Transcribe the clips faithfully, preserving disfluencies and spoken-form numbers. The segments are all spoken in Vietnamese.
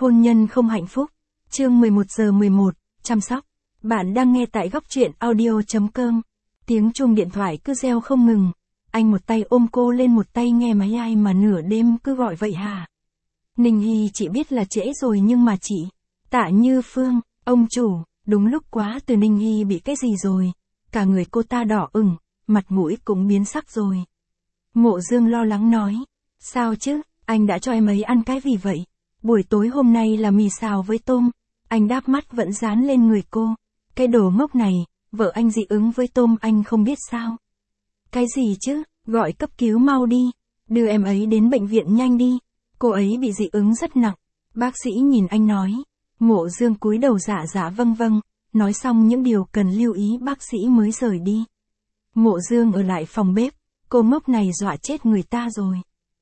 Hôn nhân không hạnh phúc. Chương mười một giờ mười một, chăm sóc. Bạn đang nghe tại góc truyện audio.com. Tiếng chuông điện thoại cứ reo không ngừng. Anh một tay ôm cô lên một tay nghe máy ai mà nửa đêm cứ gọi vậy hả? Ninh Hy chỉ biết là trễ rồi nhưng mà chị. Tạ Như Phương, ông chủ, đúng lúc quá từ Ninh Hy bị cái gì rồi? Cả người cô ta đỏ ửng, mặt mũi cũng biến sắc rồi. Mộ Dương lo lắng nói. Sao chứ, anh đã cho em ấy ăn cái gì vậy? Buổi tối hôm nay là mì xào với tôm. Anh đáp mắt vẫn dán lên người cô. Cái đồ ngốc này, vợ anh dị ứng với tôm anh không biết sao. Cái gì chứ, gọi cấp cứu mau đi. Đưa em ấy đến bệnh viện nhanh đi. Cô ấy bị dị ứng rất nặng. Bác sĩ nhìn anh nói. Mộ Dương cúi đầu dạ dạ vâng vâng. Nói xong những điều cần lưu ý bác sĩ mới rời đi. Mộ Dương ở lại phòng bếp. Cô ngốc này dọa chết người ta rồi.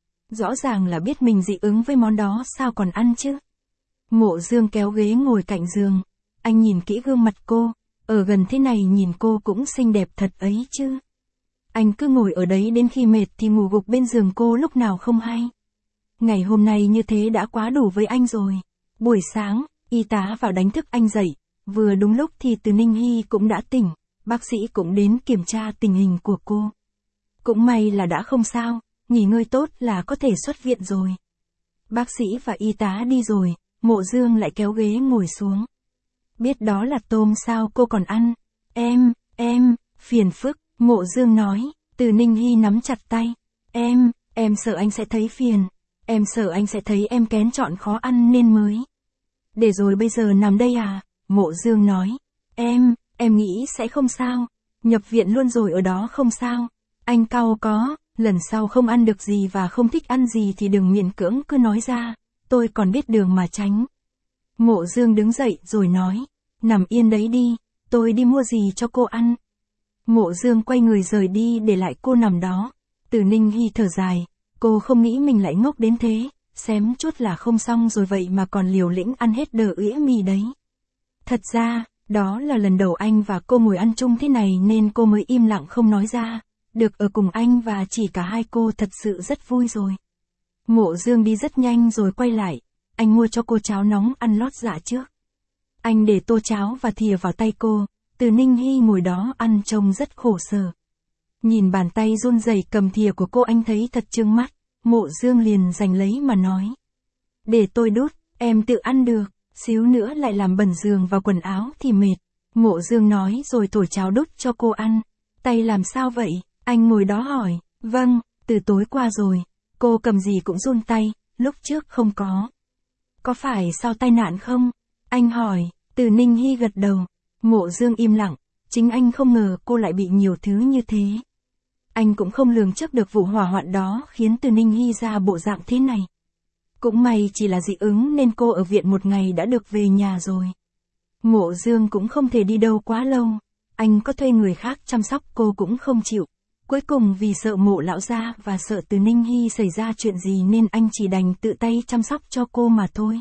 Rõ ràng là biết mình dị ứng với món đó sao còn ăn chứ. Mộ Dương kéo ghế ngồi cạnh giường. Anh nhìn kỹ gương mặt cô. Ở gần thế này nhìn cô cũng xinh đẹp thật ấy chứ. Anh cứ ngồi ở đấy đến khi mệt thì ngủ gục bên giường cô lúc nào không hay. Ngày hôm nay như thế đã quá đủ với anh rồi. Buổi sáng, y tá vào đánh thức anh dậy. Vừa đúng lúc thì từ Ninh Hy cũng đã tỉnh. Bác sĩ cũng đến kiểm tra tình hình của cô. Cũng may là đã không sao. Nghỉ ngơi tốt là có thể xuất viện rồi. Bác sĩ và y tá đi rồi, Mộ Dương lại kéo ghế ngồi xuống. Biết đó là tôm sao cô còn ăn? Em, em, phiền phức, Mộ Dương nói. Từ Ninh Hy nắm chặt tay. Em, em sợ anh sẽ thấy phiền. Em sợ anh sẽ thấy em kén chọn khó ăn nên mới. Để rồi bây giờ nằm đây à? Mộ Dương nói. Em, em nghĩ sẽ không sao. Nhập viện luôn rồi ở đó không sao. Anh cau có. Lần sau không ăn được gì và không thích ăn gì thì đừng miễn cưỡng cứ nói ra, tôi còn biết đường mà tránh. Mộ Dương đứng dậy rồi nói, nằm yên đấy đi, tôi đi mua gì cho cô ăn. Mộ Dương quay người rời đi để lại cô nằm đó. Từ Ninh Hy thở dài, cô không nghĩ mình lại ngốc đến thế, xém chút là không xong rồi vậy mà còn liều lĩnh ăn hết đờ ĩa mì đấy. Thật ra, đó là lần đầu anh và cô ngồi ăn chung thế này nên cô mới im lặng không nói ra. Được ở cùng anh và chỉ cả hai cô thật sự rất vui rồi. Mộ Dương đi rất nhanh rồi quay lại. Anh mua cho cô cháo nóng ăn lót dạ trước. Anh để tô cháo và thìa vào tay cô. Từ Ninh Hy ngồi đó ăn trông rất khổ sở. Nhìn bàn tay run rẩy cầm thìa của cô anh thấy thật chướng mắt. Mộ Dương liền giành lấy mà nói. Để tôi đút, em tự ăn được. Xíu nữa lại làm bẩn giường và quần áo thì mệt. Mộ Dương nói rồi thổi cháo đút cho cô ăn. Tay làm sao vậy? Anh ngồi đó hỏi, vâng, từ tối qua rồi, cô cầm gì cũng run tay, lúc trước không có. Có phải sao tai nạn không? Anh hỏi, Từ Ninh Hy gật đầu. Mộ Dương im lặng, chính anh không ngờ cô lại bị nhiều thứ như thế. Anh cũng không lường trước được vụ hỏa hoạn đó khiến Từ Ninh Hy ra bộ dạng thế này. Cũng may chỉ là dị ứng nên cô ở viện một ngày đã được về nhà rồi. Mộ Dương cũng không thể đi đâu quá lâu, anh có thuê người khác chăm sóc cô cũng không chịu. Cuối cùng vì sợ Mộ lão gia và sợ Từ Ninh Hy xảy ra chuyện gì nên anh chỉ đành tự tay chăm sóc cho cô mà thôi.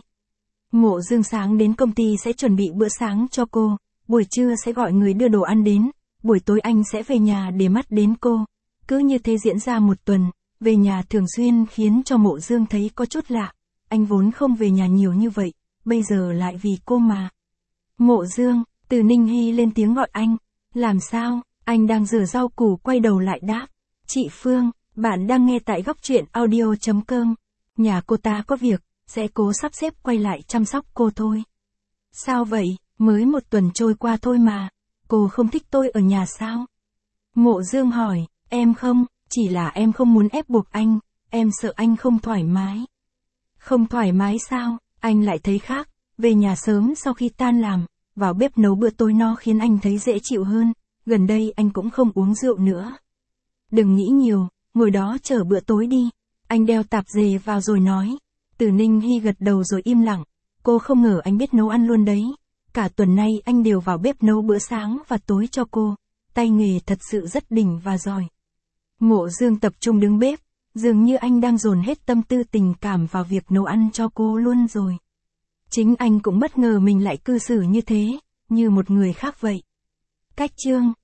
Mộ Dương sáng đến công ty sẽ chuẩn bị bữa sáng cho cô, buổi trưa sẽ gọi người đưa đồ ăn đến, buổi tối anh sẽ về nhà để mắt đến cô. Cứ như thế diễn ra một tuần, về nhà thường xuyên khiến cho Mộ Dương thấy có chút lạ. Anh vốn không về nhà nhiều như vậy, bây giờ lại vì cô mà. Mộ Dương, Từ Ninh Hy lên tiếng gọi anh. Làm sao? Anh đang rửa rau củ quay đầu lại đáp. Chị Phương, bạn đang nghe tại góc truyện audio.com. Nhà cô ta có việc, sẽ cố sắp xếp quay lại chăm sóc cô thôi. Sao vậy, mới một tuần trôi qua thôi mà. Cô không thích tôi ở nhà sao? Mộ Dương hỏi, em không, chỉ là em không muốn ép buộc anh, em sợ anh không thoải mái. Không thoải mái sao, anh lại thấy khác, về nhà sớm sau khi tan làm, vào bếp nấu bữa tối nó khiến anh thấy dễ chịu hơn. Gần đây anh cũng không uống rượu nữa. Đừng nghĩ nhiều, ngồi đó chờ bữa tối đi. Anh đeo tạp dề vào rồi nói. Từ Ninh Hy gật đầu rồi im lặng. Cô không ngờ anh biết nấu ăn luôn đấy. Cả tuần nay anh đều vào bếp nấu bữa sáng và tối cho cô. Tay nghề thật sự rất đỉnh và giỏi. Mộ Dương tập trung đứng bếp. Dường như anh đang dồn hết tâm tư tình cảm vào việc nấu ăn cho cô luôn rồi. Chính anh cũng bất ngờ mình lại cư xử như thế, như một người khác vậy. Cách chương